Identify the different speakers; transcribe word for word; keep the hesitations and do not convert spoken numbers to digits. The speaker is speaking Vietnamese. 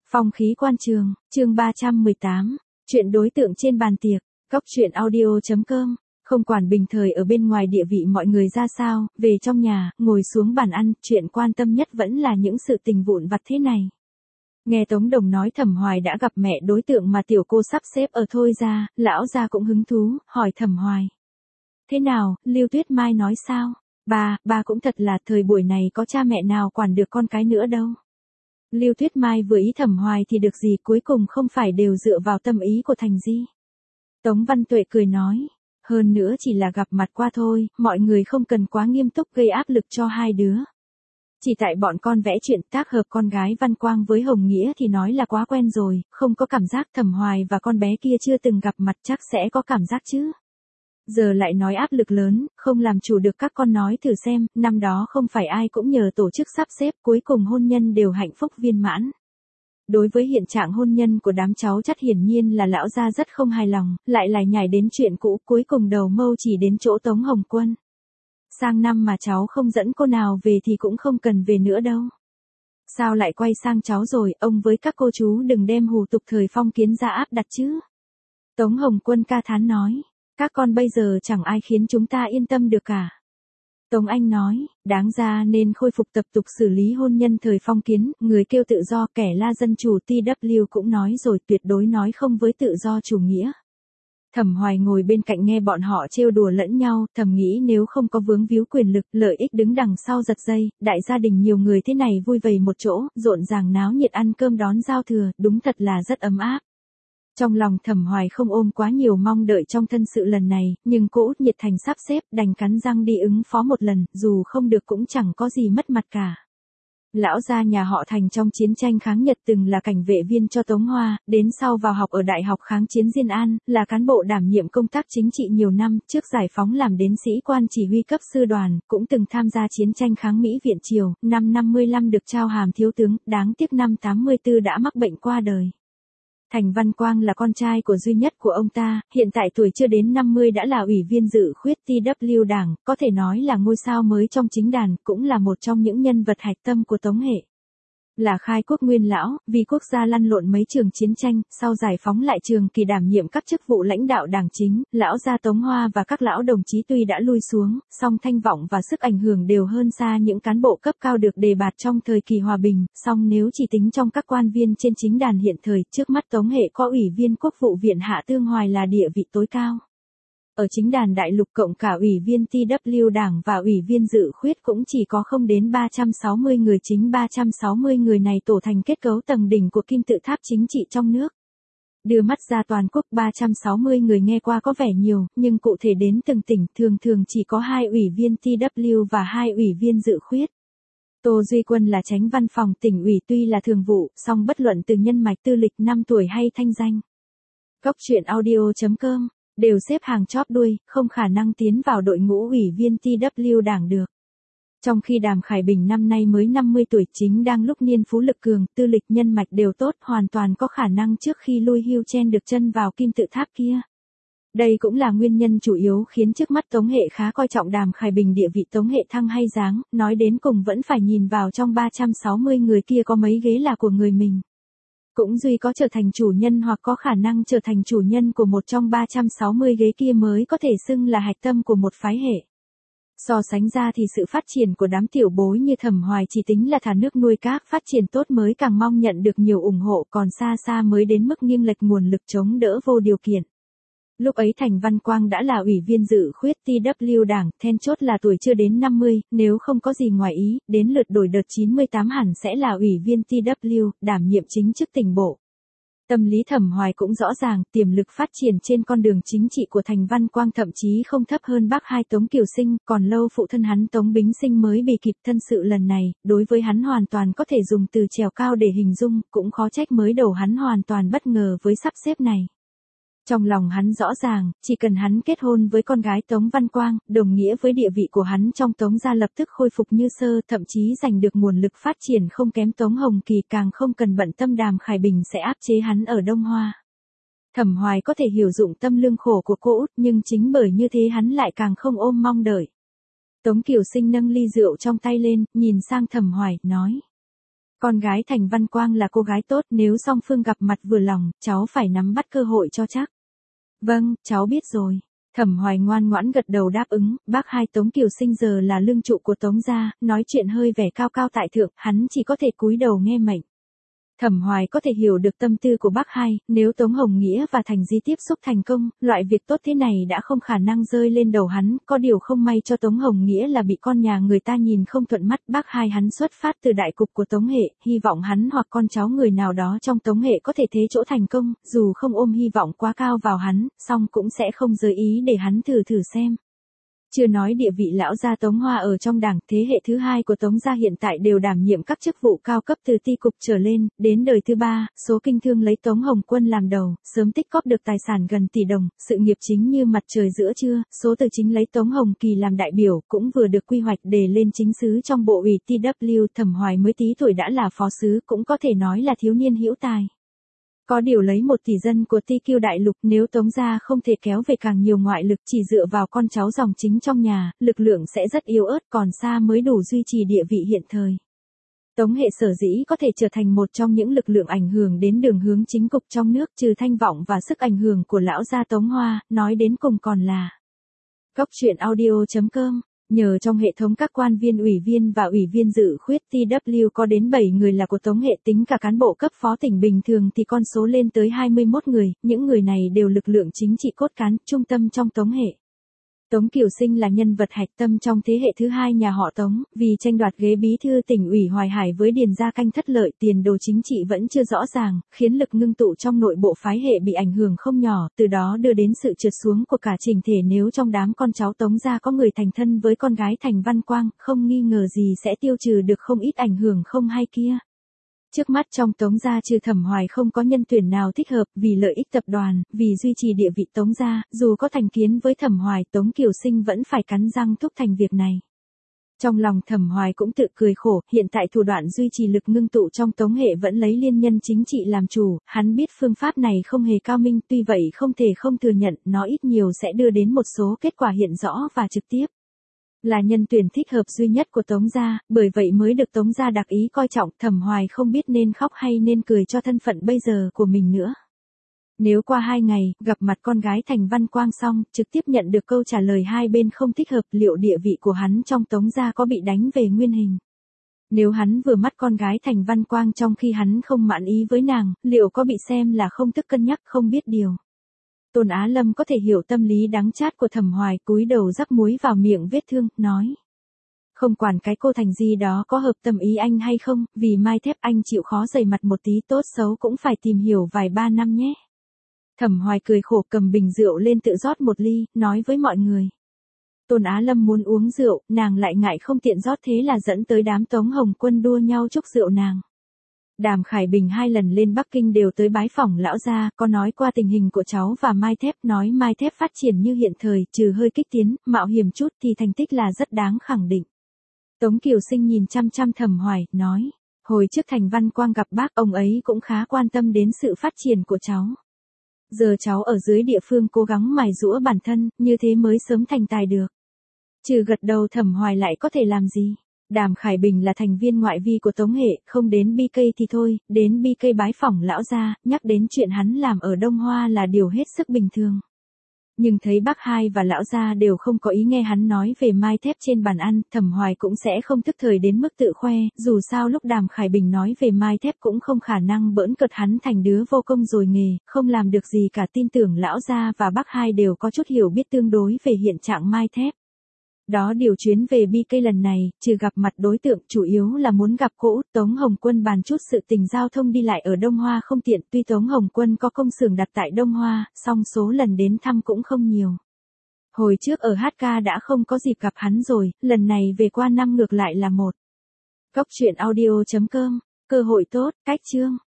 Speaker 1: Phong khí quan trường, chương ba trăm mười tám, chuyện đối tượng trên bàn tiệc, góc chuyện audio chấm com, không quản bình thời ở bên ngoài địa vị mọi người ra sao, về trong nhà, ngồi xuống bàn ăn, chuyện quan tâm nhất vẫn là những sự tình vụn vặt thế này. Nghe Tống Đồng nói Thẩm Hoài đã gặp mẹ đối tượng mà tiểu cô sắp xếp ở Thôi Gia, lão gia cũng hứng thú, hỏi Thẩm Hoài. Thế nào, Lưu Tuyết Mai nói sao? Bà, bà cũng thật là thời buổi này có cha mẹ nào quản được con cái nữa đâu. Lưu Tuyết Mai vừa ý Thẩm Hoài thì được gì, cuối cùng không phải đều dựa vào tâm ý của Thành Di. Tống Văn Tuệ cười nói, hơn nữa chỉ là gặp mặt qua thôi, mọi người không cần quá nghiêm túc gây áp lực cho hai đứa. Chỉ tại bọn con vẽ chuyện tác hợp con gái Văn Quang với Hồng Nghĩa thì nói là quá quen rồi, không có cảm giác Thẩm Hoài và con bé kia chưa từng gặp mặt chắc sẽ có cảm giác chứ. Giờ lại nói áp lực lớn, không làm chủ được các con nói thử xem, năm đó không phải ai cũng nhờ tổ chức sắp xếp cuối cùng hôn nhân đều hạnh phúc viên mãn. Đối với hiện trạng hôn nhân của đám cháu chắc hiển nhiên là lão gia rất không hài lòng, lại lại nhảy đến chuyện cũ, cuối cùng đầu mâu chỉ đến chỗ Tống Hồng Quân. Sang năm mà cháu không dẫn cô nào về thì cũng không cần về nữa đâu. Sao lại quay sang cháu rồi, ông với các cô chú đừng đem hù tục thời phong kiến ra áp đặt chứ. Tống Hồng Quân ca thán nói. Các con bây giờ chẳng ai khiến chúng ta yên tâm được cả. Tống Anh nói, đáng ra nên khôi phục tập tục xử lý hôn nhân thời phong kiến, người kêu tự do kẻ la dân chủ tê vê cũng nói rồi tuyệt đối nói không với tự do chủ nghĩa. Thẩm Hoài ngồi bên cạnh nghe bọn họ trêu đùa lẫn nhau, thầm nghĩ nếu không có vướng víu quyền lực, lợi ích đứng đằng sau giật dây, đại gia đình nhiều người thế này vui vầy một chỗ, rộn ràng náo nhiệt ăn cơm đón giao thừa, đúng thật là rất ấm áp. Trong lòng Thẩm Hoài không ôm quá nhiều mong đợi trong thân sự lần này, nhưng cô Út nhiệt thành sắp xếp đành cắn răng đi ứng phó một lần, dù không được cũng chẳng có gì mất mặt cả. Lão gia nhà họ Thành trong chiến tranh kháng Nhật từng là cảnh vệ viên cho Tống Hoa, đến sau vào học ở Đại học kháng chiến Diên An, là cán bộ đảm nhiệm công tác chính trị nhiều năm, trước giải phóng làm đến sĩ quan chỉ huy cấp sư đoàn, cũng từng tham gia chiến tranh kháng Mỹ Viện Triều, năm năm mươi lăm được trao hàm thiếu tướng, đáng tiếc năm tám mươi tư đã mắc bệnh qua đời. Thành Văn Quang là con trai của duy nhất của ông ta, hiện tại tuổi chưa đến năm mươi đã là ủy viên dự khuyết tê vê Đảng, có thể nói là ngôi sao mới trong chính đàn, cũng là một trong những nhân vật hạch tâm của Tống hệ. Là khai quốc nguyên lão, vì quốc gia lăn lộn mấy trường chiến tranh, sau giải phóng lại trường kỳ đảm nhiệm các chức vụ lãnh đạo đảng chính, lão gia Tống Hoa và các lão đồng chí tuy đã lui xuống, song thanh vọng và sức ảnh hưởng đều hơn xa những cán bộ cấp cao được đề bạt trong thời kỳ hòa bình, song nếu chỉ tính trong các quan viên trên chính đàn hiện thời, trước mắt Tống hệ có ủy viên quốc vụ viện Hạ Tương Hoài là địa vị tối cao. Ở chính đàn đại lục cộng cả ủy viên tê vê Đảng và ủy viên dự khuyết cũng chỉ có không đến ba trăm sáu mươi người, chính ba trăm sáu mươi người này tổ thành kết cấu tầng đỉnh của kim tự tháp chính trị trong nước. Đưa mắt ra toàn quốc ba trăm sáu mươi người nghe qua có vẻ nhiều, nhưng cụ thể đến từng tỉnh thường thường chỉ có hai ủy viên tê vê và hai ủy viên dự khuyết. Tô Duy Quân là chánh văn phòng tỉnh ủy tuy là thường vụ, song bất luận từ nhân mạch tư lịch năm tuổi hay thanh danh. Góc chuyện audio chấm com đều xếp hàng chóp đuôi, không khả năng tiến vào đội ngũ ủy viên tê vê Đảng được. Trong khi Đàm Khải Bình năm nay mới năm mươi tuổi, chính đang lúc niên phú lực cường, tư lịch nhân mạch đều tốt, hoàn toàn có khả năng trước khi lui hưu chen được chân vào kim tự tháp kia. Đây cũng là nguyên nhân chủ yếu khiến trước mắt Tống hệ khá coi trọng Đàm Khải Bình, địa vị Tống hệ thăng hay giáng, nói đến cùng vẫn phải nhìn vào trong ba trăm sáu mươi người kia có mấy ghế là của người mình. Cũng duy có trở thành chủ nhân hoặc có khả năng trở thành chủ nhân của một trong ba trăm sáu mươi ghế kia mới có thể xưng là hạch tâm của một phái hệ. So sánh ra thì sự phát triển của đám tiểu bối như Thẩm Hoài chỉ tính là thả nước nuôi cá, phát triển tốt mới càng mong nhận được nhiều ủng hộ, còn xa xa mới đến mức nghiêng lệch nguồn lực chống đỡ vô điều kiện. Lúc ấy Thành Văn Quang đã là ủy viên dự khuyết tê vê Đảng, then chốt là tuổi chưa đến năm mươi, nếu không có gì ngoài ý, đến lượt đổi đợt chín mươi tám hẳn sẽ là ủy viên tê vê, đảm nhiệm chính chức tỉnh bộ. Tâm lý Thẩm Hoài cũng rõ ràng, tiềm lực phát triển trên con đường chính trị của Thành Văn Quang thậm chí không thấp hơn bác hai Tống Kiều Sinh, còn lâu phụ thân hắn Tống Bính Sinh mới bị kịp. Thân sự lần này, đối với hắn hoàn toàn có thể dùng từ trèo cao để hình dung, cũng khó trách mới đầu hắn hoàn toàn bất ngờ với sắp xếp này. Trong lòng hắn rõ ràng, chỉ cần hắn kết hôn với con gái Tống Văn Quang, đồng nghĩa với địa vị của hắn trong Tống gia lập tức khôi phục như sơ, thậm chí giành được nguồn lực phát triển không kém Tống Hồng Kỳ, càng không cần bận tâm Đàm Khải Bình sẽ áp chế hắn ở Đông Hoa. Thẩm Hoài có thể hiểu dụng tâm lương khổ của cô Út, nhưng chính bởi như thế hắn lại càng không ôm mong đợi. Tống Kiều Sinh nâng ly rượu trong tay lên, nhìn sang Thẩm Hoài, nói. Con gái Thành Văn Quang là cô gái tốt, nếu song phương gặp mặt vừa lòng, cháu phải nắm bắt cơ hội cho chắc. Vâng, cháu biết rồi. Thẩm Hoài ngoan ngoãn gật đầu đáp ứng, bác hai Tống Kiều Sinh giờ là lương trụ của Tống gia, nói chuyện hơi vẻ cao cao tại thượng, hắn chỉ có thể cúi đầu nghe mệnh. Thẩm Hoài có thể hiểu được tâm tư của bác hai, nếu Tống Hồng Nghĩa và Thành Di tiếp xúc thành công, loại việc tốt thế này đã không khả năng rơi lên đầu hắn, có điều không may cho Tống Hồng Nghĩa là bị con nhà người ta nhìn không thuận mắt. Bác hai hắn xuất phát từ đại cục của Tống hệ, hy vọng hắn hoặc con cháu người nào đó trong Tống hệ có thể thế chỗ thành công, dù không ôm hy vọng quá cao vào hắn, song cũng sẽ không giới ý để hắn thử thử xem. Chưa nói địa vị lão gia Tống Hoa ở trong đảng, thế hệ thứ hai của Tống gia hiện tại đều đảm nhiệm các chức vụ cao cấp từ ty cục trở lên, đến đời thứ ba, số kinh thương lấy Tống Hồng Quân làm đầu, sớm tích cóp được tài sản gần tỷ đồng, sự nghiệp chính như mặt trời giữa trưa, số từ chính lấy Tống Hồng Kỳ làm đại biểu, cũng vừa được quy hoạch đề lên chính sứ trong bộ ủy tê vê. Thẩm Hoài mới tí tuổi đã là phó sứ, cũng có thể nói là thiếu niên hữu tài. Có điều lấy một tỷ dân của Ti Kiêu đại lục, nếu Tống gia không thể kéo về càng nhiều ngoại lực, chỉ dựa vào con cháu dòng chính trong nhà, lực lượng sẽ rất yếu ớt, còn xa mới đủ duy trì địa vị hiện thời. Tống hệ sở dĩ có thể trở thành một trong những lực lượng ảnh hưởng đến đường hướng chính cục trong nước, trừ thanh vọng và sức ảnh hưởng của lão gia Tống Hoa, nói đến cùng còn là Góc truyện audio chấm com. Nhờ trong hệ thống các quan viên ủy viên và ủy viên dự khuyết tê vê có đến bảy người là của Tống hệ, tính cả cán bộ cấp phó tỉnh bình thường thì con số lên tới hai mươi mốt người, những người này đều lực lượng chính trị cốt cán, trung tâm trong Tống hệ. Tống Kiều Sinh là nhân vật hạch tâm trong thế hệ thứ hai nhà họ Tống, vì tranh đoạt ghế bí thư tỉnh ủy Hoài Hải với Điền Gia Canh thất lợi, tiền đồ chính trị vẫn chưa rõ ràng, khiến lực ngưng tụ trong nội bộ phái hệ bị ảnh hưởng không nhỏ, từ đó đưa đến sự trượt xuống của cả chỉnh thể. Nếu trong đám con cháu Tống gia có người thành thân với con gái Thành Văn Quang, không nghi ngờ gì sẽ tiêu trừ được không ít ảnh hưởng không hay kia. Trước mắt trong Tống gia trừ Thẩm Hoài không có nhân tuyển nào thích hợp, vì lợi ích tập đoàn, vì duy trì địa vị Tống gia, dù có thành kiến với Thẩm Hoài, Tống Kiều Sinh vẫn phải cắn răng thúc thành việc này. Trong lòng Thẩm Hoài cũng tự cười khổ, hiện tại thủ đoạn duy trì lực ngưng tụ trong Tống hệ vẫn lấy liên nhân chính trị làm chủ, hắn biết phương pháp này không hề cao minh, tuy vậy không thể không thừa nhận, nó ít nhiều sẽ đưa đến một số kết quả hiện rõ và trực tiếp. Là nhân tuyển thích hợp duy nhất của Tống gia, bởi vậy mới được Tống gia đặc ý coi trọng. Thẩm Hoài không biết nên khóc hay nên cười cho thân phận bây giờ của mình nữa. Nếu qua hai ngày, gặp mặt con gái Thành Văn Quang xong, trực tiếp nhận được câu trả lời hai bên không thích hợp, liệu địa vị của hắn trong Tống gia có bị đánh về nguyên hình? Nếu hắn vừa mắt con gái Thành Văn Quang trong khi hắn không mãn ý với nàng, liệu có bị xem là không thức cân nhắc không biết điều? Tôn Á Lâm có thể hiểu tâm lý đắng chát của Thẩm Hoài, cúi đầu rắc muối vào miệng vết thương, nói. Không quản cái cô Thành Di đó có hợp tâm ý anh hay không, vì mai thép anh chịu khó dày mặt một tí, tốt xấu cũng phải tìm hiểu vài ba năm nhé. Thẩm Hoài cười khổ, cầm bình rượu lên tự rót một ly, nói với mọi người. Tôn Á Lâm muốn uống rượu, nàng lại ngại không tiện rót, thế là dẫn tới đám Tống Hồng Quân đua nhau chúc rượu nàng. Đàm Khải Bình hai lần lên Bắc Kinh đều tới bái phỏng lão gia, có nói qua tình hình của cháu và Mai Thép, nói Mai Thép phát triển như hiện thời, trừ hơi kích tiến, mạo hiểm chút thì thành tích là rất đáng khẳng định. Tống Kiều Sinh nhìn chăm chăm Thẩm Hoài, nói, hồi trước Thành Văn Quang gặp bác, ông ấy cũng khá quan tâm đến sự phát triển của cháu. Giờ cháu ở dưới địa phương cố gắng mài giũa bản thân, như thế mới sớm thành tài được. Trừ gật đầu, Thẩm Hoài lại có thể làm gì? Đàm Khải Bình là thành viên ngoại vi của Tống hệ, không đến bê ca thì thôi, đến bê ca bái phỏng lão gia, nhắc đến chuyện hắn làm ở Đông Hoa là điều hết sức bình thường. Nhưng thấy bác hai và lão gia đều không có ý nghe hắn nói về Mai Thép trên bàn ăn, Thẩm Hoài cũng sẽ không tức thời đến mức tự khoe, dù sao lúc Đàm Khải Bình nói về Mai Thép cũng không khả năng bỡn cợt hắn thành đứa vô công rồi nghề, không làm được gì cả. Tin tưởng lão gia và bác hai đều có chút hiểu biết tương đối về hiện trạng Mai Thép. Đó điều chuyến về bê ca lần này, trừ gặp mặt đối tượng, chủ yếu là muốn gặp cô út Tống Hồng Quân bàn chút sự tình giao thông đi lại ở Đông Hoa không tiện, tuy Tống Hồng Quân có công xưởng đặt tại Đông Hoa, song số lần đến thăm cũng không nhiều. Hồi trước ở hát ca đã không có dịp gặp hắn rồi, lần này về qua năm ngược lại là một. Góc truyện audio chấm com, cơ hội tốt, cách chương.